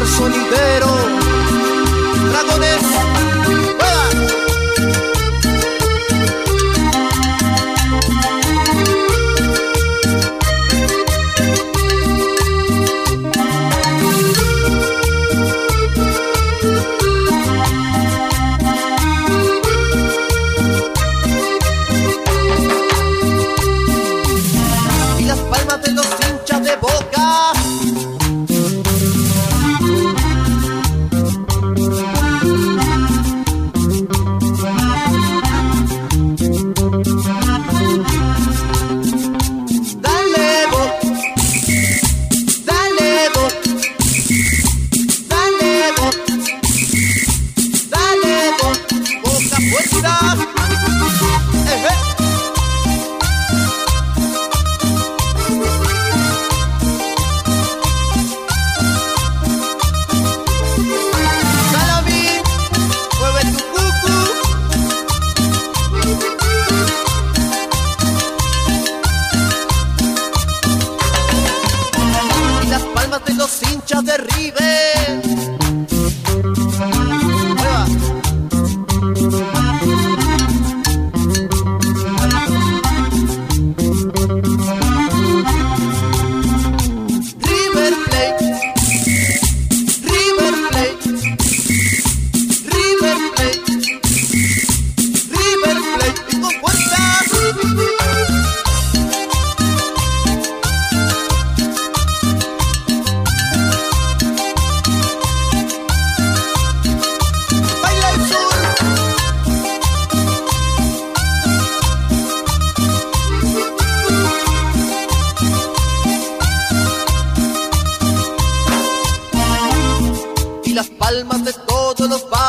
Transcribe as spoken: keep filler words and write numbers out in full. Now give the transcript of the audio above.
Omar Sonidero, Dragones, ¡juega! Y las palmas de los hinchas de Boca. De los hinchas de River, ¡juega! River Plate, River Plate, River Plate, River Plate, y con fuerza. Y las palmas de todos los barrios.